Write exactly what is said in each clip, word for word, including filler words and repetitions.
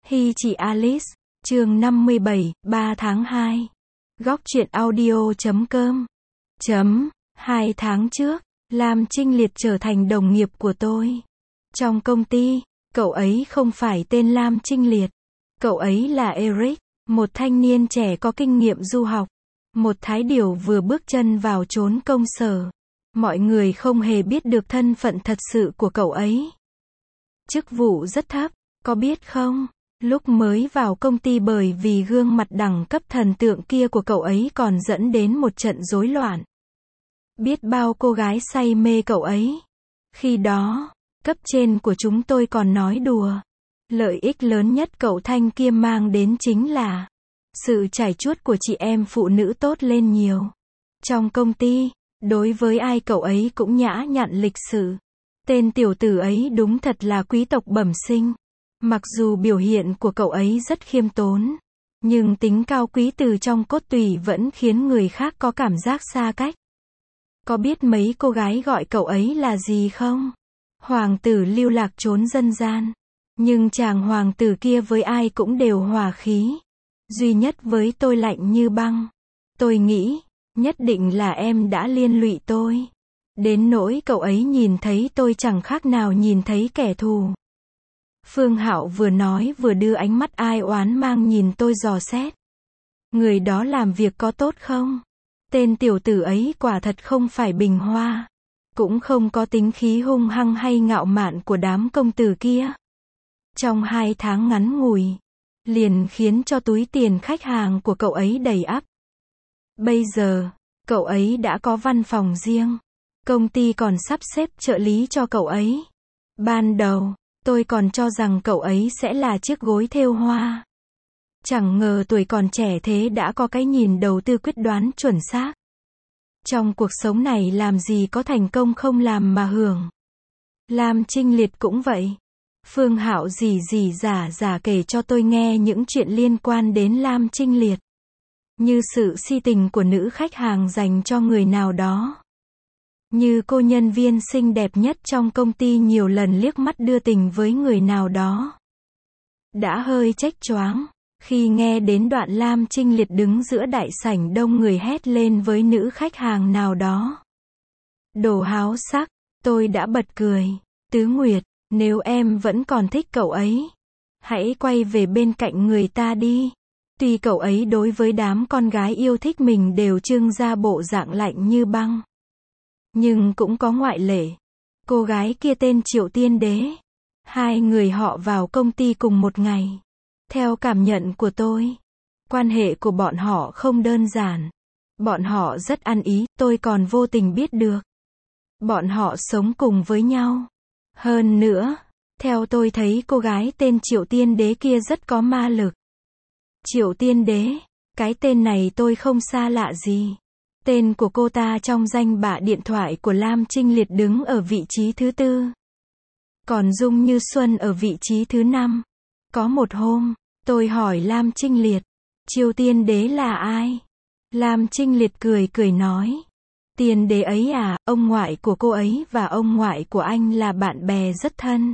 Hi chị Alice, chương năm mươi bảy, ba tháng hai. Góc truyện audio chấm com. Chấm, hai tháng trước, Lam Trinh Liệt trở thành đồng nghiệp của tôi. Trong công ty, cậu ấy không phải tên Lam Trinh Liệt. Cậu ấy là Eric, một thanh niên trẻ có kinh nghiệm du học. Một thái điểu vừa bước chân vào chốn công sở. Mọi người không hề biết được thân phận thật sự của cậu ấy. Chức vụ rất thấp, có biết không? Lúc mới vào công ty bởi vì gương mặt đẳng cấp thần tượng kia của cậu ấy còn dẫn đến một trận rối loạn. Biết bao cô gái say mê cậu ấy. Khi đó, cấp trên của chúng tôi còn nói đùa. Lợi ích lớn nhất cậu thanh kia mang đến chính là sự trải chuốt của chị em phụ nữ tốt lên nhiều. Trong công ty, đối với ai cậu ấy cũng nhã nhặn lịch sự. Tên tiểu tử ấy đúng thật là quý tộc bẩm sinh. Mặc dù biểu hiện của cậu ấy rất khiêm tốn, nhưng tính cao quý từ trong cốt tủy vẫn khiến người khác có cảm giác xa cách. Có biết mấy cô gái gọi cậu ấy là gì không? Hoàng tử lưu lạc trốn dân gian. Nhưng chàng hoàng tử kia với ai cũng đều hòa khí. Duy nhất với tôi lạnh như băng. Tôi nghĩ, nhất định là em đã liên lụy tôi. Đến nỗi cậu ấy nhìn thấy tôi chẳng khác nào nhìn thấy kẻ thù. Phương Hạo vừa nói vừa đưa ánh mắt ai oán mang nhìn tôi dò xét. Người đó làm việc có tốt không? Tên tiểu tử ấy quả thật không phải bình hoa. Cũng không có tính khí hung hăng hay ngạo mạn của đám công tử kia. Trong hai tháng ngắn ngủi, liền khiến cho túi tiền khách hàng của cậu ấy đầy ắp. Bây giờ, cậu ấy đã có văn phòng riêng. Công ty còn sắp xếp trợ lý cho cậu ấy. Ban đầu, tôi còn cho rằng cậu ấy sẽ là chiếc gối thêu hoa. Chẳng ngờ tuổi còn trẻ thế đã có cái nhìn đầu tư quyết đoán chuẩn xác. Trong cuộc sống này làm gì có thành công không làm mà hưởng. Lam Trinh Liệt cũng vậy. Phương Hạo rỉ rỉ giả giả kể cho tôi nghe những chuyện liên quan đến Lam Trinh Liệt. Như sự si tình của nữ khách hàng dành cho người nào đó. Như cô nhân viên xinh đẹp nhất trong công ty nhiều lần liếc mắt đưa tình với người nào đó. Đã hơi chếch choáng, khi nghe đến đoạn Lam Trinh Liệt đứng giữa đại sảnh đông người hét lên với nữ khách hàng nào đó. Đồ háo sắc, tôi đã bật cười. Tứ Nguyệt, nếu em vẫn còn thích cậu ấy, hãy quay về bên cạnh người ta đi. Tuy cậu ấy đối với đám con gái yêu thích mình đều trưng ra bộ dạng lạnh như băng. Nhưng cũng có ngoại lệ. Cô gái kia tên Triệu Tiên Đế. Hai người họ vào công ty cùng một ngày. Theo cảm nhận của tôi, quan hệ của bọn họ không đơn giản. Bọn họ rất ăn ý, tôi còn vô tình biết được. Bọn họ sống cùng với nhau. Hơn nữa, theo tôi thấy cô gái tên Triệu Tiên Đế kia rất có ma lực. Triệu Tiên Đế, cái tên này tôi không xa lạ gì. Tên của cô ta trong danh bạ điện thoại của Lam Trinh Liệt đứng ở vị trí thứ tư. Còn Dung Như Xuân ở vị trí thứ năm. Có một hôm, tôi hỏi Lam Trinh Liệt, Triệu Tiên Đế là ai? Lam Trinh Liệt cười cười nói, Tiên Đế ấy à, ông ngoại của cô ấy và ông ngoại của anh là bạn bè rất thân.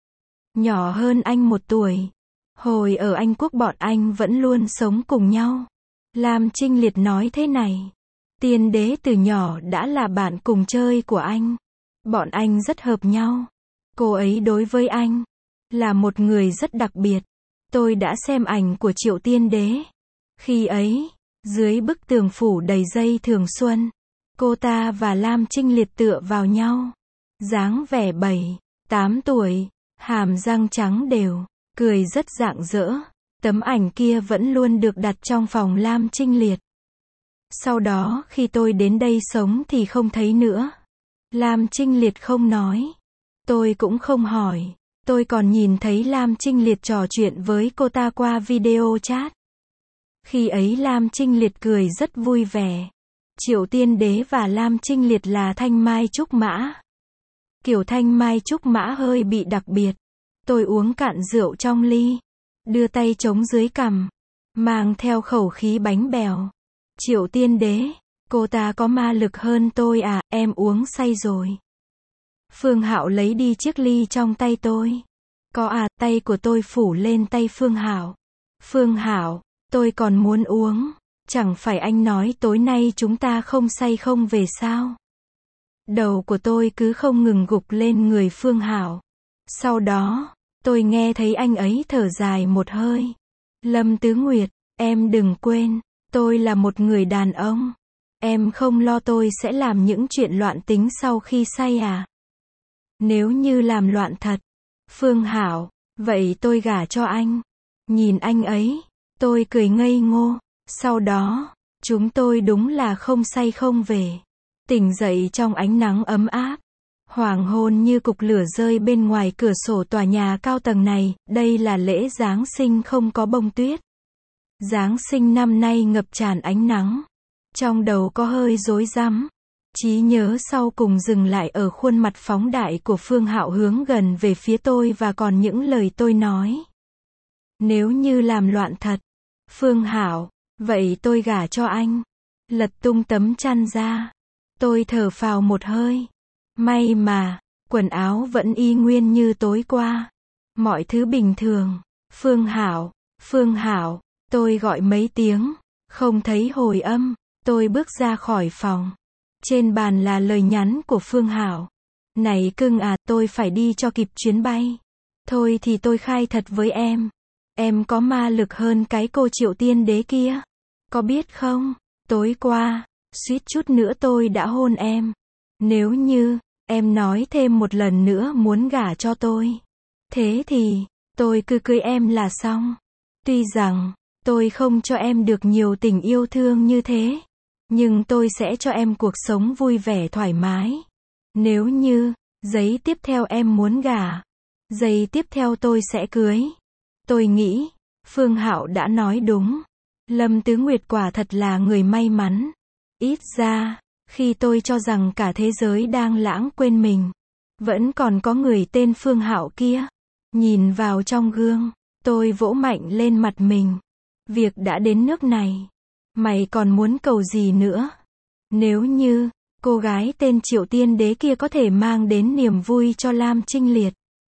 Nhỏ hơn anh một tuổi. Hồi ở Anh Quốc bọn anh vẫn luôn sống cùng nhau. Lam Trinh Liệt nói thế này. Tiên Đế từ nhỏ đã là bạn cùng chơi của anh. Bọn anh rất hợp nhau. Cô ấy đối với anh là một người rất đặc biệt. Tôi đã xem ảnh của Triệu Tiên Đế. Khi ấy, dưới bức tường phủ đầy dây thường xuân, cô ta và Lam Trinh Liệt tựa vào nhau. Dáng vẻ bảy, tám tuổi, hàm răng trắng đều, cười rất rạng rỡ. Tấm ảnh kia vẫn luôn được đặt trong phòng Lam Trinh Liệt. Sau đó khi tôi đến đây sống thì không thấy nữa. Lam Trinh Liệt không nói. Tôi cũng không hỏi. Tôi còn nhìn thấy Lam Trinh Liệt trò chuyện với cô ta qua video chat. Khi ấy Lam Trinh Liệt cười rất vui vẻ. Triệu Tiên Đế và Lam Trinh Liệt là thanh mai trúc mã. Kiểu thanh mai trúc mã hơi bị đặc biệt. Tôi uống cạn rượu trong ly. Đưa tay chống dưới cằm. Mang theo khẩu khí bánh bèo. Triệu Tiên Đế, cô ta có ma lực hơn tôi à, em uống say rồi. Phương Hạo lấy đi chiếc ly trong tay tôi. Có à, tay của tôi phủ lên tay Phương Hảo. Phương Hảo, tôi còn muốn uống. Chẳng phải anh nói tối nay chúng ta không say không về sao? Đầu của tôi cứ không ngừng gục lên người Phương Hảo. Sau đó, tôi nghe thấy anh ấy thở dài một hơi. Lâm Tứ Nguyệt, em đừng quên, tôi là một người đàn ông. Em không lo tôi sẽ làm những chuyện loạn tính sau khi say à? Nếu như làm loạn thật, Phương Hảo, vậy tôi gả cho anh. Nhìn anh ấy, tôi cười ngây ngô. Sau đó, chúng tôi đúng là không say không về. Tỉnh dậy trong ánh nắng ấm áp. Hoàng hôn như cục lửa rơi bên ngoài cửa sổ tòa nhà cao tầng này. Đây là lễ Giáng sinh không có bông tuyết. Giáng sinh năm nay ngập tràn ánh nắng. Trong đầu có hơi rối rắm. Trí nhớ sau cùng dừng lại ở khuôn mặt phóng đại của Phương Hạo hướng gần về phía tôi và còn những lời tôi nói. Nếu như làm loạn thật, Phương Hạo, vậy tôi gả cho anh. Lật tung tấm chăn ra. Tôi thở phào một hơi. May mà, quần áo vẫn y nguyên như tối qua. Mọi thứ bình thường. Phương Hảo, Phương Hảo, tôi gọi mấy tiếng, không thấy hồi âm. Tôi bước ra khỏi phòng. Trên bàn là lời nhắn của Phương Hảo. Này cưng à, tôi phải đi cho kịp chuyến bay. Thôi thì tôi khai thật với em. Em có ma lực hơn cái cô Triệu Tiên Đế kia. Có biết không, tối qua, suýt chút nữa tôi đã hôn em. Nếu như, em nói thêm một lần nữa muốn gả cho tôi. Thế thì, tôi cứ cưới em là xong. Tuy rằng, tôi không cho em được nhiều tình yêu thương như thế. Nhưng tôi sẽ cho em cuộc sống vui vẻ thoải mái. Nếu như, giây tiếp theo em muốn gả. Giây tiếp theo tôi sẽ cưới. Tôi nghĩ, Phương Hạo đã nói đúng. Lâm Tứ Nguyệt quả thật là người may mắn. Ít ra, khi tôi cho rằng cả thế giới đang lãng quên mình, vẫn còn có người tên Phương Hạo kia. Nhìn vào trong gương, tôi vỗ mạnh lên mặt mình. Việc đã đến nước này, mày còn muốn cầu gì nữa? Nếu như, cô gái tên Triệu Tiên Đế kia có thể mang đến niềm vui cho Lam Trinh Liệt,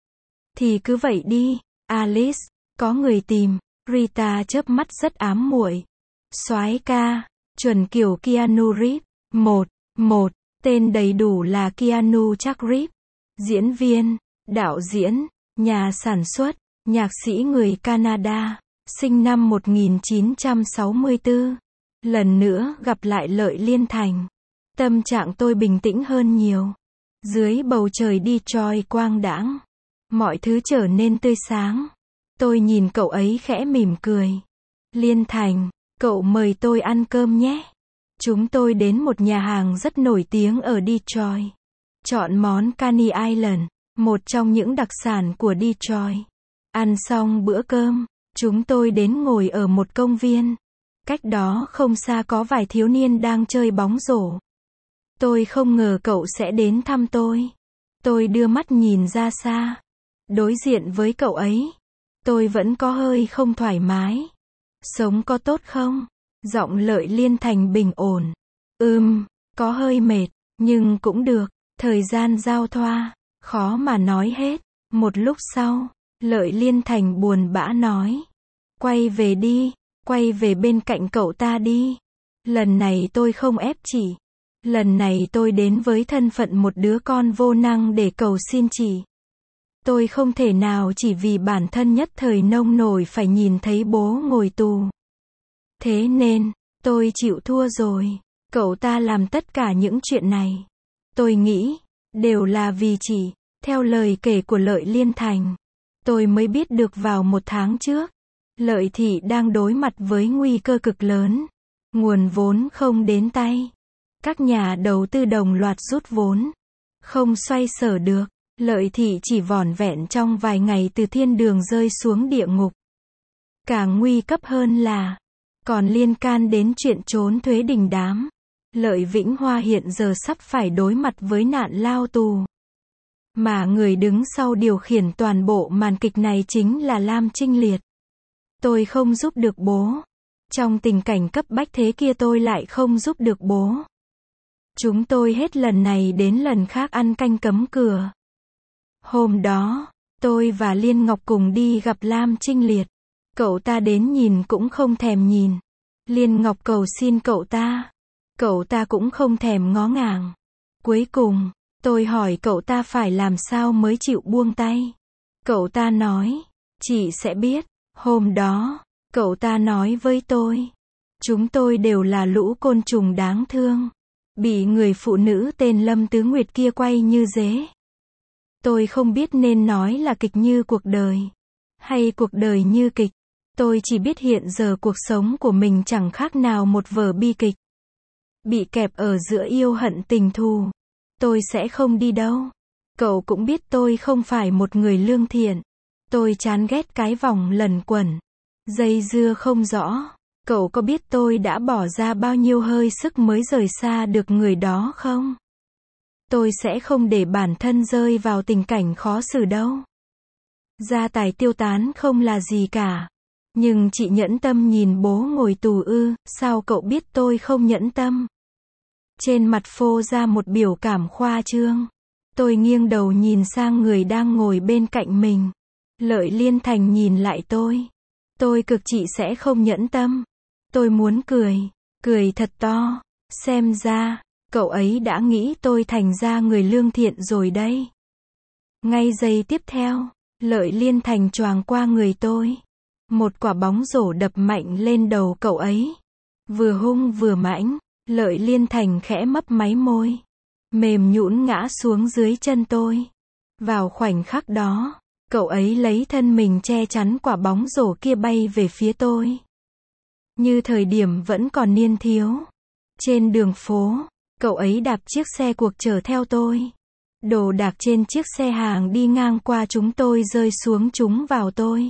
thì cứ vậy đi. Alice, có người tìm. Rita chớp mắt rất ám muội. Soái ca, chuẩn kiểu Keanu Reeves. Một, một, tên đầy đủ là Keanu Chuck Reeves. Diễn viên, đạo diễn, nhà sản xuất, nhạc sĩ người Canada, sinh năm một nghìn chín trăm sáu mươi tư. Lần nữa gặp lại Lợi Liên Thành. Tâm trạng tôi bình tĩnh hơn nhiều. Dưới bầu trời Detroit quang đãng, mọi thứ trở nên tươi sáng. Tôi nhìn cậu ấy khẽ mỉm cười. Liên Thành, cậu mời tôi ăn cơm nhé. Chúng tôi đến một nhà hàng rất nổi tiếng ở Detroit. Chọn món Coney Island, một trong những đặc sản của Detroit. Ăn xong bữa cơm, chúng tôi đến ngồi ở một công viên. Cách đó không xa có vài thiếu niên đang chơi bóng rổ. Tôi không ngờ cậu sẽ đến thăm tôi. Tôi đưa mắt nhìn ra xa. Đối diện với cậu ấy, tôi vẫn có hơi không thoải mái. Sống có tốt không? Giọng Lợi Liên Thành bình ổn. Ừm, có hơi mệt, nhưng cũng được. Thời gian giao thoa, khó mà nói hết. Một lúc sau, Lợi Liên Thành buồn bã nói. Quay về đi, quay về bên cạnh cậu ta đi. Lần này tôi không ép chỉ. Lần này tôi đến với thân phận một đứa con vô năng để cầu xin chỉ. Tôi không thể nào chỉ vì bản thân nhất thời nông nổi phải nhìn thấy bố ngồi tù. Thế nên, tôi chịu thua rồi. Cậu ta làm tất cả những chuyện này, tôi nghĩ, đều là vì chỉ, theo lời kể của Lợi Liên Thành. Tôi mới biết được vào một tháng trước, Lợi Thị đang đối mặt với nguy cơ cực lớn. Nguồn vốn không đến tay. Các nhà đầu tư đồng loạt rút vốn. Không xoay sở được. Lợi Thị chỉ vỏn vẹn trong vài ngày từ thiên đường rơi xuống địa ngục. Càng nguy cấp hơn là, còn liên can đến chuyện trốn thuế đình đám. Lợi Vĩnh Hoa hiện giờ sắp phải đối mặt với nạn lao tù. Mà người đứng sau điều khiển toàn bộ màn kịch này chính là Lam Trinh Liệt. Tôi không giúp được bố. Trong tình cảnh cấp bách thế kia tôi lại không giúp được bố. Chúng tôi hết lần này đến lần khác ăn canh cấm cửa. Hôm đó, Tôi và Liên Ngọc cùng đi gặp Lam Trinh Liệt. Cậu ta đến nhìn cũng không thèm nhìn. Liên Ngọc cầu xin cậu ta. Cậu ta cũng không thèm ngó ngàng. Cuối cùng, tôi hỏi cậu ta phải làm sao mới chịu buông tay. Cậu ta nói, chị sẽ biết. Hôm đó, cậu ta nói với tôi, chúng tôi đều là lũ côn trùng đáng thương, bị người phụ nữ tên Lâm Tứ Nguyệt kia quay như dế. Tôi không biết nên nói là kịch như cuộc đời, hay cuộc đời như kịch. Tôi chỉ biết hiện giờ cuộc sống của mình chẳng khác nào một vở bi kịch. Bị kẹp ở giữa yêu hận tình thù. Tôi sẽ không đi đâu. Cậu cũng biết tôi không phải một người lương thiện. Tôi chán ghét cái vòng lẩn quẩn, dây dưa không rõ. Cậu có biết tôi đã bỏ ra bao nhiêu hơi sức mới rời xa được người đó không? Tôi sẽ không để bản thân rơi vào tình cảnh khó xử đâu. Gia tài tiêu tán không là gì cả. Nhưng chị nhẫn tâm nhìn bố ngồi tù ư, sao cậu biết tôi không nhẫn tâm? Trên mặt phô ra một biểu cảm khoa trương. Tôi nghiêng đầu nhìn sang người đang ngồi bên cạnh mình. Lợi Liên Thành nhìn lại tôi. Tôi cực chị sẽ không nhẫn tâm. Tôi muốn cười, cười thật to. Xem ra, cậu ấy đã nghĩ tôi thành ra người lương thiện rồi đây. Ngay giây tiếp theo, Lợi Liên Thành choàng qua người tôi. Một quả bóng rổ đập mạnh lên đầu cậu ấy. Vừa hung vừa mãnh, Lợi Liên Thành khẽ mấp máy môi. Mềm nhũn ngã xuống dưới chân tôi. Vào khoảnh khắc đó, cậu ấy lấy thân mình che chắn quả bóng rổ kia bay về phía tôi. Như thời điểm vẫn còn niên thiếu. Trên đường phố, cậu ấy đạp chiếc xe cuộc chở theo tôi. Đồ đạc trên chiếc xe hàng đi ngang qua chúng tôi rơi xuống chúng vào tôi.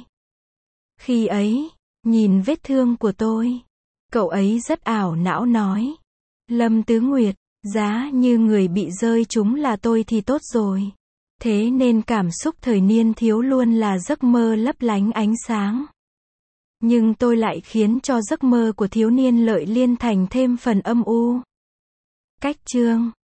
Khi ấy, nhìn vết thương của tôi, cậu ấy rất ảo não nói. Lâm Tứ Nguyệt, giá như người bị rơi chúng là tôi thì tốt rồi. Thế nên cảm xúc thời niên thiếu luôn là giấc mơ lấp lánh ánh sáng. Nhưng tôi lại khiến cho giấc mơ của thiếu niên Lợi Liên Thành thêm phần âm u. Cách chương